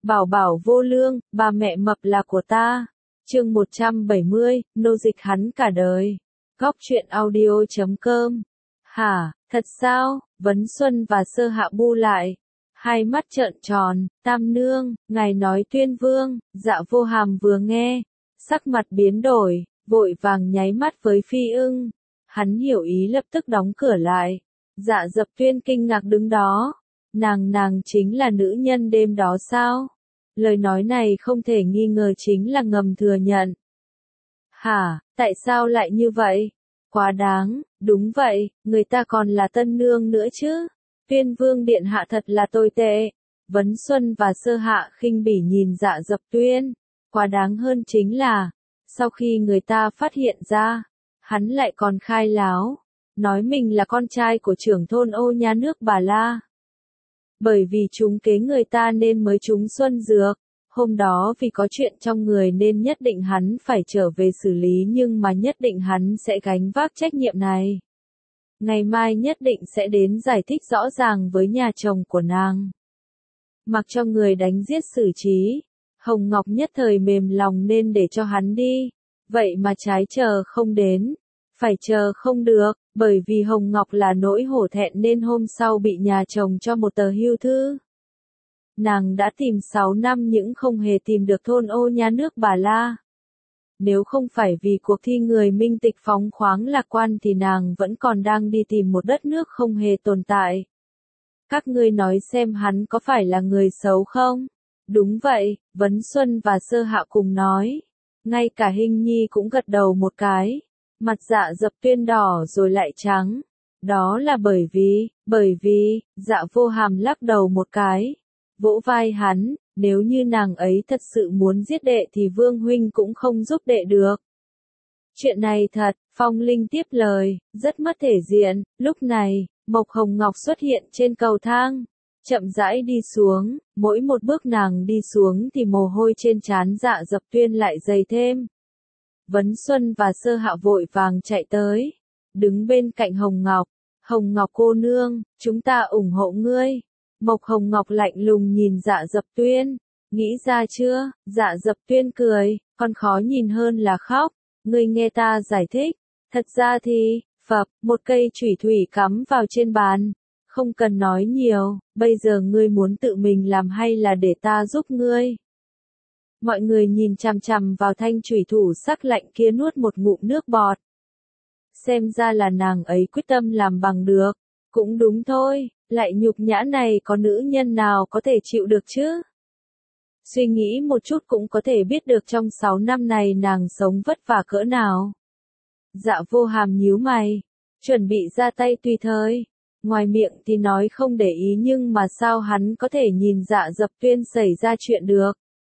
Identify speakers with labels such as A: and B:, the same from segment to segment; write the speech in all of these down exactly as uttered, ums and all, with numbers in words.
A: Bảo bảo vô lương, bà mẹ mập là của ta. Chương một trăm bảy mươi, nô dịch hắn cả đời. Góc truyện audio chấm com. Hả, thật sao? Vấn Xuân và Sơ Hạ bu lại. Hai mắt trợn tròn, Tam nương, ngài nói Tuyên Vương. Dạ Vô Hàm vừa nghe, sắc mặt biến đổi, vội vàng nháy mắt với Phi Ưng. Hắn hiểu ý lập tức đóng cửa lại. Dạ Dập Tuyên kinh ngạc đứng đó. Nàng nàng chính là nữ nhân đêm đó sao? Lời nói này không thể nghi ngờ chính là ngầm thừa nhận. Hả, tại sao lại như vậy? Quá đáng, đúng vậy, người ta còn là tân nương nữa chứ. Tuyên Vương điện hạ thật là tồi tệ. Vấn Xuân và Sơ Hạ khinh bỉ nhìn Dạ Dập Tuyên. Quá đáng hơn chính là, sau khi người ta phát hiện ra, hắn lại còn khai láo, nói mình là con trai của trưởng thôn Ô Nha nước Bà La. Bởi vì trúng kế người ta nên mới trúng xuân dược. Hôm đó vì có chuyện trong người nên nhất định hắn phải trở về xử lý, nhưng mà nhất định hắn sẽ gánh vác trách nhiệm này. Ngày mai nhất định sẽ đến giải thích rõ ràng với nhà chồng của nàng. Mặc cho người đánh giết xử trí, Hồng Ngọc nhất thời mềm lòng nên để cho hắn đi. Vậy mà trái chờ không đến. Phải chờ không được, bởi vì Hồng Ngọc là nỗi hổ thẹn nên hôm sau bị nhà chồng cho một tờ hưu thư. Nàng đã tìm sáu năm nhưng không hề tìm được thôn Ô Nha nước Bà La. Nếu không phải vì cuộc thi người minh tịch phóng khoáng lạc quan thì nàng vẫn còn đang đi tìm một đất nước không hề tồn tại. Các ngươi nói xem hắn có phải là người xấu không? Đúng vậy, Vấn Xuân và Sơ Hạ cùng nói. Ngay cả Hinh Nhi cũng gật đầu một cái. Mặt Dạ Dập Tuyên đỏ rồi lại trắng. Đó là bởi vì, bởi vì, Dạ Vô Hàm lắc đầu một cái. Vỗ vai hắn, nếu như nàng ấy thật sự muốn giết đệ thì Vương huynh cũng không giúp đệ được. Chuyện này thật, Phong Linh tiếp lời, rất mất thể diện. Lúc này, Mộc Hồng Ngọc xuất hiện trên cầu thang, chậm rãi đi xuống, mỗi một bước nàng đi xuống thì mồ hôi trên trán Dạ Dập Tuyên lại dày thêm. Vấn Xuân và Sơ Hạ vội vàng chạy tới, đứng bên cạnh Hồng Ngọc. Hồng Ngọc cô nương, chúng ta ủng hộ ngươi. Mộc Hồng Ngọc lạnh lùng nhìn Dạ Dập Tuyên. Nghĩ ra chưa? Dạ Dập Tuyên cười, còn khó nhìn hơn là khóc. Ngươi nghe ta giải thích. Thật ra thì, phập, một cây chủy thủy cắm vào trên bàn. Không cần nói nhiều, bây giờ ngươi muốn tự mình làm hay là để ta giúp ngươi? Mọi người nhìn chằm chằm vào thanh chủy thủ sắc lạnh kia nuốt một ngụm nước bọt. Xem ra là nàng ấy quyết tâm làm bằng được. Cũng đúng thôi, lại nhục nhã này có nữ nhân nào có thể chịu được chứ? Suy nghĩ một chút cũng có thể biết được trong sáu năm này nàng sống vất vả cỡ nào. Dạ Vô Hàm nhíu mày, chuẩn bị ra tay tùy thời. Ngoài miệng thì nói không để ý nhưng mà sao hắn có thể nhìn Dạ Dập Tuyên xảy ra chuyện được?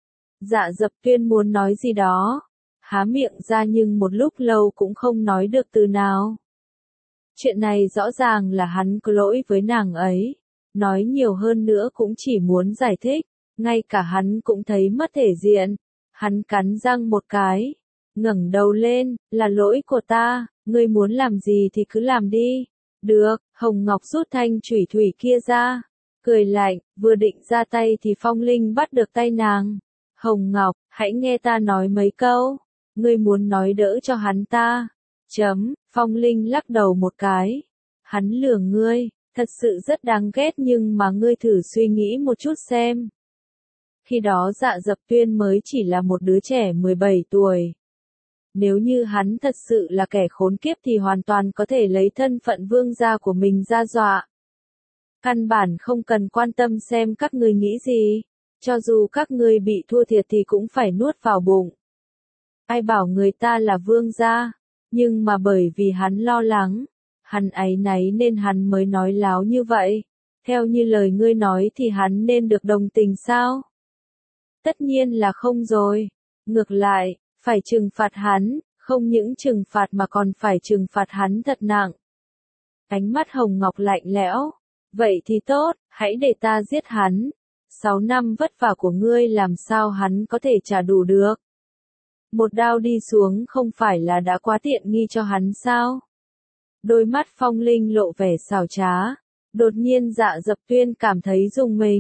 A: Dạ Dập Tuyên muốn nói gì đó, há miệng ra nhưng một lúc lâu cũng không nói được từ nào. Chuyện này rõ ràng là hắn có lỗi với nàng ấy, nói nhiều hơn nữa cũng chỉ muốn giải thích, ngay cả hắn cũng thấy mất thể diện. Hắn cắn răng một cái, ngẩng đầu lên, là lỗi của ta, ngươi muốn làm gì thì cứ làm đi. Được, Hồng Ngọc rút thanh chủy thủy kia ra, cười lạnh, vừa định ra tay thì Phong Linh bắt được tay nàng. Hồng Ngọc, hãy nghe ta nói mấy câu. Ngươi muốn nói đỡ cho hắn ta. Chấm, Phong Linh lắc đầu một cái. Hắn lừa ngươi, thật sự rất đáng ghét nhưng mà ngươi thử suy nghĩ một chút xem. Khi đó Dạ Dập Tuyên mới chỉ là một đứa trẻ mười bảy tuổi. Nếu như hắn thật sự là kẻ khốn kiếp thì hoàn toàn có thể lấy thân phận vương gia của mình ra dọa. Căn bản không cần quan tâm xem các ngươi nghĩ gì. Cho dù các ngươi bị thua thiệt thì cũng phải nuốt vào bụng. Ai bảo người ta là vương gia, nhưng mà bởi vì hắn lo lắng, hắn áy náy nên hắn mới nói láo như vậy. Theo như lời ngươi nói thì hắn nên được đồng tình sao? Tất nhiên là không rồi. Ngược lại, phải trừng phạt hắn, không những trừng phạt mà còn phải trừng phạt hắn thật nặng. Ánh mắt Hồng Ngọc lạnh lẽo. Vậy thì tốt, hãy để ta giết hắn. Sáu năm vất vả của ngươi làm sao hắn có thể trả đủ được? Một đao đi xuống không phải là đã quá tiện nghi cho hắn sao? Đôi mắt Phong Linh lộ vẻ xảo trá. Đột nhiên Dạ Dập Tuyên cảm thấy rùng mình.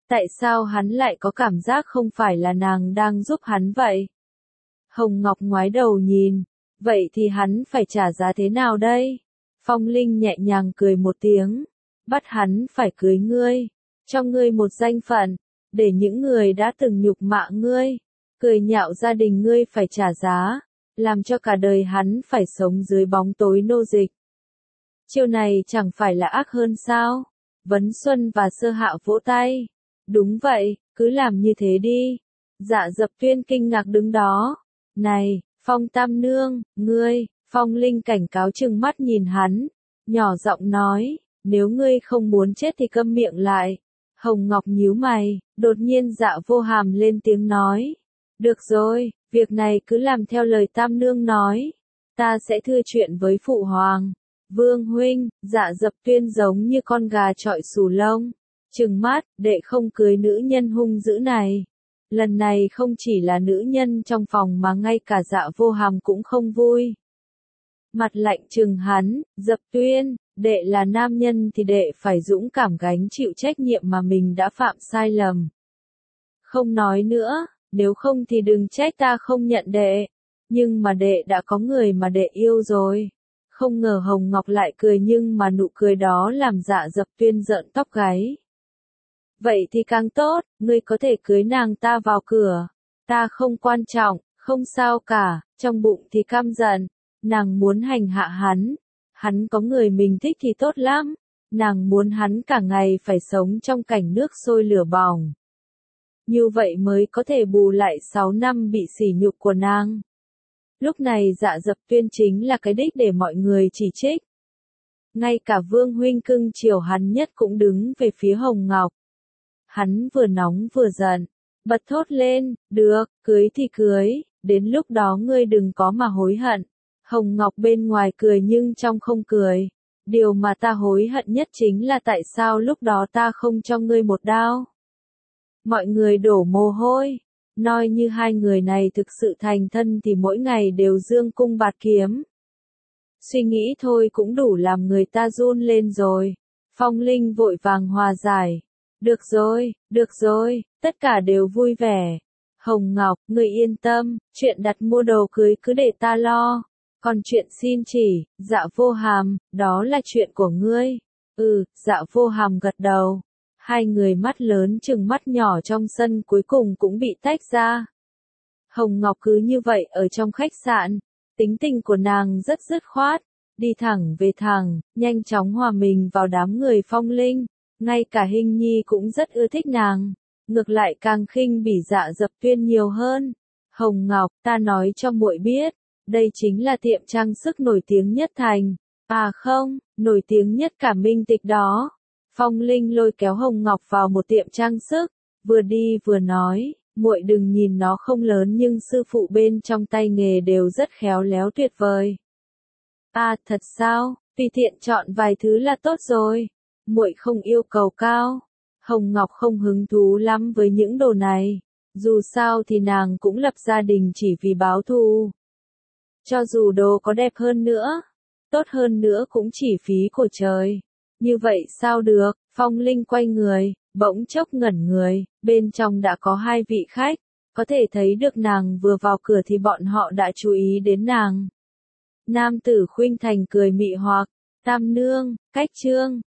A: Tại sao hắn lại có cảm giác không phải là nàng đang giúp hắn vậy? Hồng Ngọc ngoái đầu nhìn, vậy thì hắn phải trả giá thế nào đây? Phong Linh nhẹ nhàng cười một tiếng, bắt hắn phải cưới ngươi, cho ngươi một danh phận, để những người đã từng nhục mạ ngươi, cười nhạo gia đình ngươi phải trả giá, làm cho cả đời hắn phải sống dưới bóng tối nô dịch. Chiêu này chẳng phải là ác hơn sao? Vấn Xuân và Sơ Hạ vỗ tay. Đúng vậy, cứ làm như thế đi. Dạ Dập Tuyên kinh ngạc đứng đó. Này, Phong Tam Nương, ngươi, Phong Linh cảnh cáo trừng mắt nhìn hắn, nhỏ giọng nói, nếu ngươi không muốn chết thì câm miệng lại. Hồng Ngọc nhíu mày, đột nhiên Dạ Vô Hàm lên tiếng nói. Được rồi, việc này cứ làm theo lời Tam Nương nói. Ta sẽ thưa chuyện với Phụ Hoàng. Vương huynh, Dạ Dập Tuyên giống như con gà trọi xù lông. Trừng mắt, đệ không cưới nữ nhân hung dữ này. Lần này không chỉ là nữ nhân trong phòng mà ngay cả Dạ Vô Hàm cũng không vui. Mặt lạnh trừng hắn, Dập Tuyên, đệ là nam nhân thì đệ phải dũng cảm gánh chịu trách nhiệm mà mình đã phạm sai lầm. Không nói nữa, nếu không thì đừng trách ta không nhận đệ. Nhưng mà đệ đã có người mà đệ yêu rồi. Không ngờ Hồng Ngọc lại cười nhưng mà nụ cười đó làm Dạ Dập Tuyên rợn tóc gáy. Vậy thì càng tốt, ngươi có thể cưới nàng ta vào cửa. Ta không quan trọng, không sao cả, trong bụng thì căm giận. Nàng muốn hành hạ hắn. Hắn có người mình thích thì tốt lắm. Nàng muốn hắn cả ngày phải sống trong cảnh nước sôi lửa bỏng. Như vậy mới có thể bù lại sáu năm bị sỉ nhục của nàng. Lúc này Dạ Dập Tuyên chính là cái đích để mọi người chỉ trích. Ngay cả Vương huynh cưng chiều hắn nhất cũng đứng về phía Hồng Ngọc. Hắn vừa nóng vừa giận, bật thốt lên, được, cưới thì cưới, đến lúc đó ngươi đừng có mà hối hận. Hồng Ngọc bên ngoài cười nhưng trong không cười. Điều mà ta hối hận nhất chính là tại sao lúc đó ta không cho ngươi một đao. Mọi người đổ mồ hôi. Nói như hai người này thực sự thành thân thì mỗi ngày đều dương cung bạt kiếm. Suy nghĩ thôi cũng đủ làm người ta run lên rồi. Phong Linh vội vàng hòa giải. Được rồi, được rồi, tất cả đều vui vẻ. Hồng Ngọc, người yên tâm, chuyện đặt mua đồ cưới cứ để ta lo. Còn chuyện xin chỉ, Dạ Vô Hàm, đó là chuyện của ngươi. Ừ, Dạ Vô Hàm gật đầu. Hai người mắt lớn chừng mắt nhỏ trong sân cuối cùng cũng bị tách ra. Hồng Ngọc cứ như vậy ở trong khách sạn. Tính tình của nàng rất dứt khoát. Đi thẳng về thẳng, nhanh chóng hòa mình vào đám người Phong Linh. Ngay cả Hình Nhi cũng rất ưa thích nàng. Ngược lại càng khinh bỉ Dạ Dập Tuyên nhiều hơn. Hồng Ngọc, ta nói cho muội biết. Đây chính là tiệm trang sức nổi tiếng nhất thành. À không, nổi tiếng nhất cả Minh Tịch đó. Phong Linh lôi kéo Hồng Ngọc vào một tiệm trang sức, vừa đi vừa nói, muội đừng nhìn nó không lớn nhưng sư phụ bên trong tay nghề đều rất khéo léo tuyệt vời. À thật sao, tùy tiện chọn vài thứ là tốt rồi. Muội không yêu cầu cao. Hồng Ngọc không hứng thú lắm với những đồ này. Dù sao thì nàng cũng lập gia đình chỉ vì báo thù. Cho dù đồ có đẹp hơn nữa, tốt hơn nữa cũng chỉ phí của trời. Như vậy sao được, Phong Linh quay người, bỗng chốc ngẩn người, bên trong đã có hai vị khách, có thể thấy được nàng vừa vào cửa thì bọn họ đã chú ý đến nàng. Nam tử Khuynh Thành cười mị hoặc, Tam Nương, Cách Trương,